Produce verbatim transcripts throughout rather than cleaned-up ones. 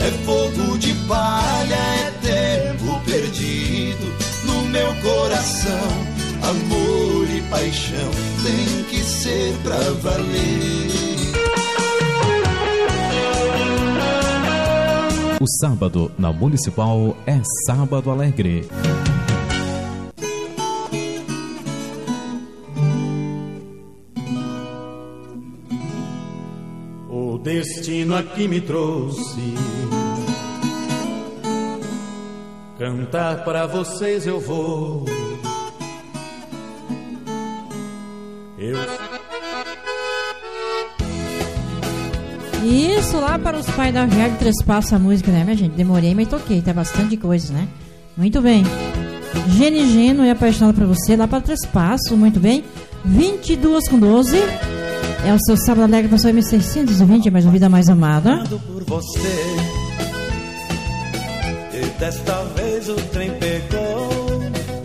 é fogo de palha, é tempo perdido no meu coração. Amor e paixão tem que ser pra valer. O sábado na Municipal é Sábado Alegre. O destino aqui me trouxe, cantar para vocês eu vou. Eu... Isso, lá para os pais da Verde Trespassa a música, né, minha gente? Demorei, mas toquei, tá bastante coisa, né? Muito bem. Gene Geno é apaixonado por você, lá para Trespasso, muito bem. vinte e duas com doze. É o seu Sábado Alegre, passou M seiscentos e vinte, mais uma vida mais amada. Por você, e desta vez o trem pegou.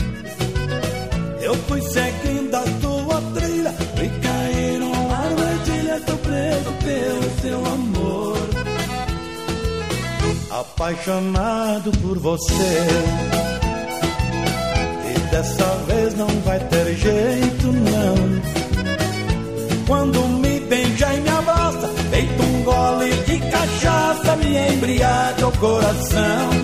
Eu fui seguindo a tua trilha e caí numa armadilha. Tô preso pelo teu amor, apaixonado por você. E dessa vez não vai ter jeito não. Quando me beija e me abraça, feito um gole de cachaça, me embriaga o coração.